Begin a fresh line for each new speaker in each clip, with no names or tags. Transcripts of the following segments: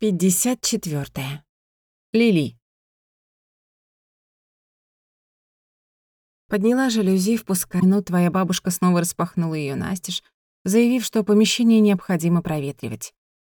54. Лили. Подняла жалюзи, впуская, но твоя бабушка снова распахнула её настежь, заявив, что помещение необходимо проветривать.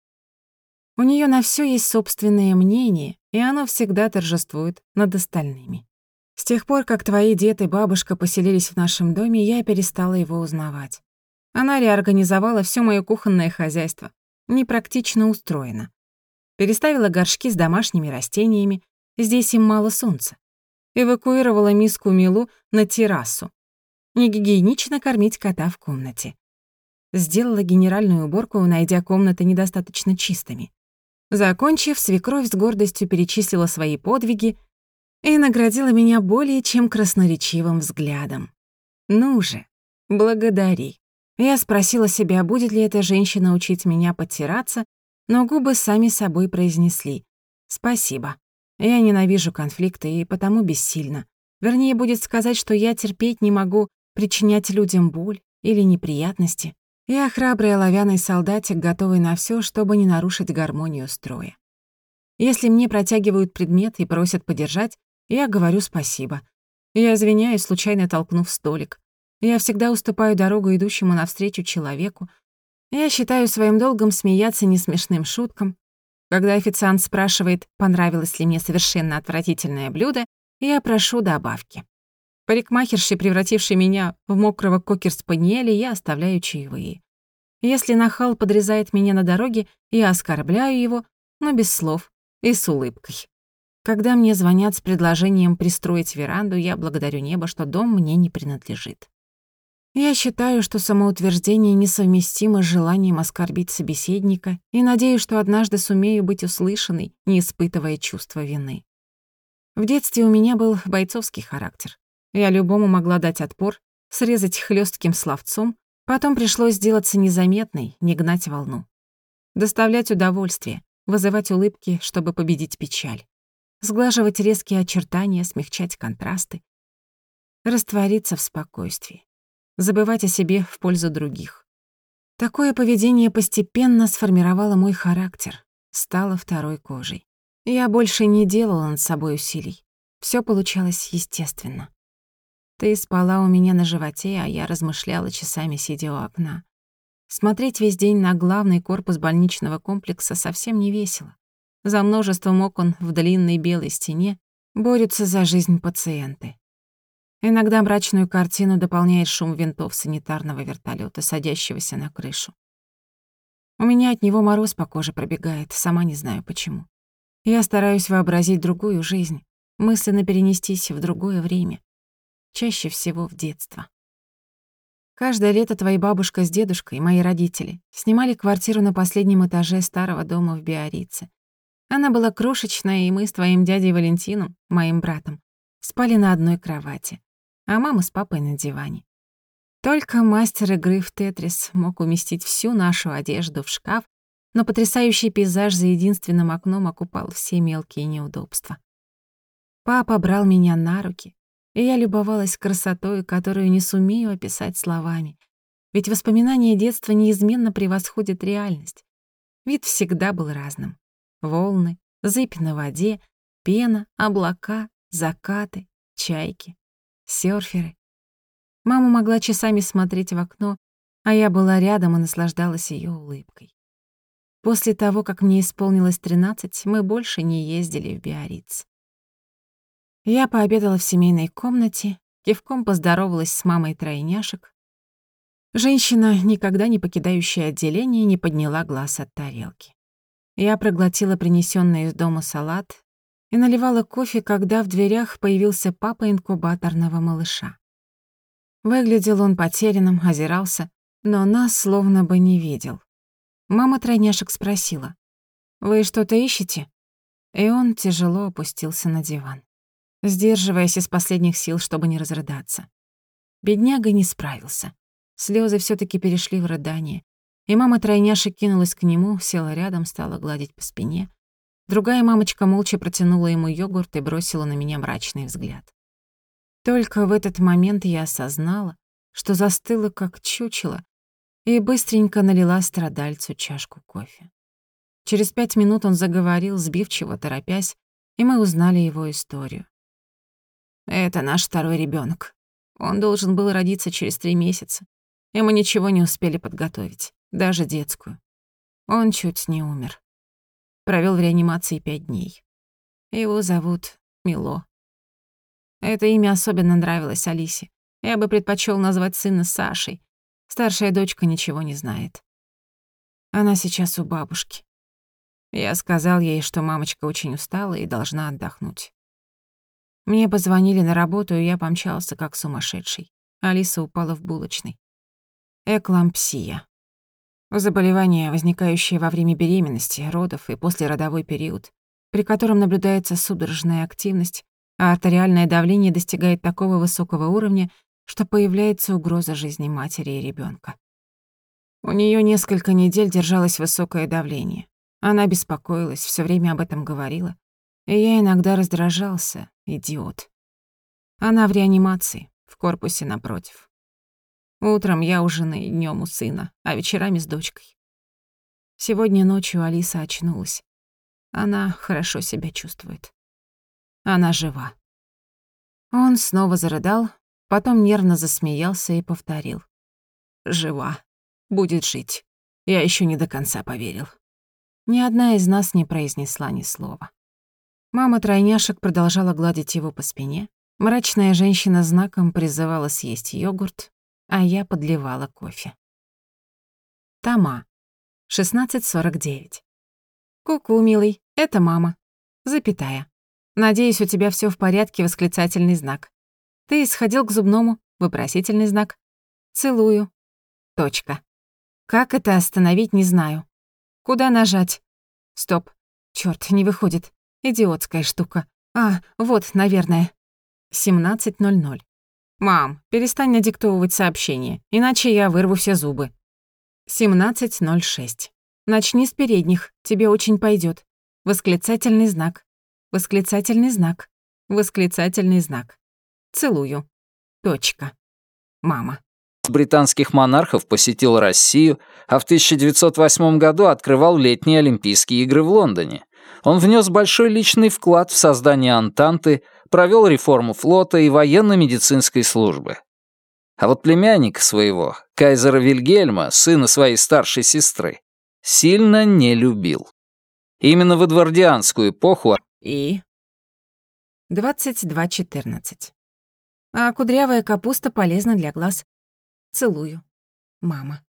У неё на всё есть собственное мнение, и оно всегда торжествует над остальными. С тех пор, как твои дед и бабушка поселились в нашем доме, я перестала его узнавать. Она реорганизовала всё моё кухонное хозяйство, непрактично устроено. Переставила горшки с домашними растениями, здесь им мало солнца. Эвакуировала миску Милу на террасу. Негигиенично кормить кота в комнате. Сделала генеральную уборку, найдя комнаты недостаточно чистыми. Закончив, свекровь с гордостью перечислила свои подвиги и наградила меня более чем красноречивым взглядом. «Ну же, благодари». Я спросила себя, будет ли эта женщина учить меня подтираться, но губы сами собой произнесли: «Спасибо. Я ненавижу конфликты и потому бессильна. Вернее, будет сказать, что я терпеть не могу причинять людям боль или неприятности. Я храбрый оловянный солдатик, готовый на всё, чтобы не нарушить гармонию строя. Если мне протягивают предмет и просят подержать, я говорю спасибо. Я извиняюсь, случайно толкнув столик. Я всегда уступаю дорогу идущему навстречу человеку. Я считаю своим долгом смеяться несмешным шуткам. Когда официант спрашивает, понравилось ли мне совершенно отвратительное блюдо, я прошу добавки. Парикмахерши, превратившей меня в мокрого кокер-спаниеля, я оставляю чаевые. Если нахал подрезает меня на дороге, я оскорбляю его, но без слов и с улыбкой. Когда мне звонят с предложением пристроить веранду, я благодарю небо, что дом мне не принадлежит. Я считаю, что самоутверждение несовместимо с желанием оскорбить собеседника и надеюсь, что однажды сумею быть услышанной, не испытывая чувства вины. В детстве у меня был бойцовский характер. Я любому могла дать отпор, срезать хлёстким словцом, потом пришлось сделаться незаметной, не гнать волну. Доставлять удовольствие, вызывать улыбки, чтобы победить печаль. Сглаживать резкие очертания, смягчать контрасты. Раствориться в спокойствии. Забывать о себе в пользу других. Такое поведение постепенно сформировало мой характер, стало второй кожей. Я больше не делала над собой усилий. Всё получалось естественно. Ты спала у меня на животе, а я размышляла часами, сидя у окна. Смотреть весь день на главный корпус больничного комплекса совсем не весело. За множеством окон в длинной белой стене борются за жизнь пациенты. Иногда мрачную картину дополняет шум винтов санитарного вертолёта, садящегося на крышу. У меня от него мороз по коже пробегает, сама не знаю почему. Я стараюсь вообразить другую жизнь, мысленно перенестись в другое время, чаще всего в детство. Каждое лето твоя бабушка с дедушкой, мои родители, снимали квартиру на последнем этаже старого дома в Биаррице. Она была крошечная, и мы с твоим дядей Валентином, моим братом, спали на одной кровати, а мама с папой на диване. Только мастер игры в Тетрис мог уместить всю нашу одежду в шкаф, но потрясающий пейзаж за единственным окном оккупал все мелкие неудобства. Папа брал меня на руки, и я любовалась красотой, которую не сумею описать словами. Ведь воспоминания детства неизменно превосходят реальность. Вид всегда был разным. Волны, зыбь на воде, пена, облака, закаты, чайки, сёрферы. Мама могла часами смотреть в окно, а я была рядом и наслаждалась её улыбкой. После того, как мне исполнилось 13, мы больше не ездили в Биарриц. Я пообедала в семейной комнате, кивком поздоровалась с мамой тройняшек. Женщина, никогда не покидающая отделение, не подняла глаз от тарелки. Я проглотила принесённый из дома салат и наливала кофе, когда в дверях появился папа инкубаторного малыша. Выглядел он потерянным, озирался, но нас словно бы не видел. Мама тройняшек спросила: «Вы что-то ищете?» И он тяжело опустился на диван, сдерживаясь из последних сил, чтобы не разрыдаться. Бедняга не справился. Слёзы всё-таки перешли в рыдание, и мама тройняшек кинулась к нему, села рядом, стала гладить по спине. Другая мамочка молча протянула ему йогурт и бросила на меня мрачный взгляд. Только в этот момент я осознала, что застыла как чучело, и быстренько налила страдальцу чашку кофе. Через 5 минут он заговорил, сбивчиво, торопясь, и мы узнали его историю. Это наш второй ребёнок. Он должен был родиться через 3 месяца, и мы ничего не успели подготовить, даже детскую. Он чуть не умер. Провёл в реанимации 5 дней. Его зовут Мило. Это имя особенно нравилось Алисе. Я бы предпочёл назвать сына Сашей. Старшая дочка ничего не знает. Она сейчас у бабушки. Я сказал ей, что мамочка очень устала и должна отдохнуть. Мне позвонили на работу, и я помчался как сумасшедший. Алиса упала в булочной. Эклампсия. Заболевание, возникающее во время беременности, родов и послеродовой период, при котором наблюдается судорожная активность, а артериальное давление достигает такого высокого уровня, что появляется угроза жизни матери и ребёнка. У неё несколько недель держалось высокое давление. Она беспокоилась, всё время об этом говорила, и я иногда раздражался, идиот. Она в реанимации, в корпусе напротив. Утром я у жены, днём у сына, а вечерами с дочкой. Сегодня ночью Алиса очнулась. Она хорошо себя чувствует. Она жива. Он снова зарыдал, потом нервно засмеялся и повторил. Жива. Будет жить. Я ещё не до конца поверил. Ни одна из нас не произнесла ни слова. Мама тройняшек продолжала гладить его по спине. Мрачная женщина знаком призывала съесть йогурт, а я подливала кофе. Тома. 16:49. Ку-ку, милый, это мама. Запятая. Надеюсь, у тебя всё в порядке, восклицательный знак. Ты сходил к зубному, вопросительный знак. Целую. Точка. Как это остановить, не знаю. Куда нажать? Стоп. Чёрт, не выходит. Идиотская штука. А, вот, наверное. 17:00. Мам, перестань надиктовывать сообщение, иначе я вырву все зубы. 17:06. Начни с передних, тебе очень пойдёт. Восклицательный знак. Восклицательный знак. Восклицательный знак. Целую. Точка. Мама.
Британских монархов посетил Россию, а в 1908 году открывал летние Олимпийские игры в Лондоне. Он внес большой личный вклад в создание Антанты, провел реформу флота и военно-медицинской службы. А вот племянника своего, кайзера Вильгельма, сына своей старшей сестры, сильно не любил. Именно в эдвардианскую эпоху...
И? 22:14. А кудрявая капуста полезна для глаз. Целую. Мама.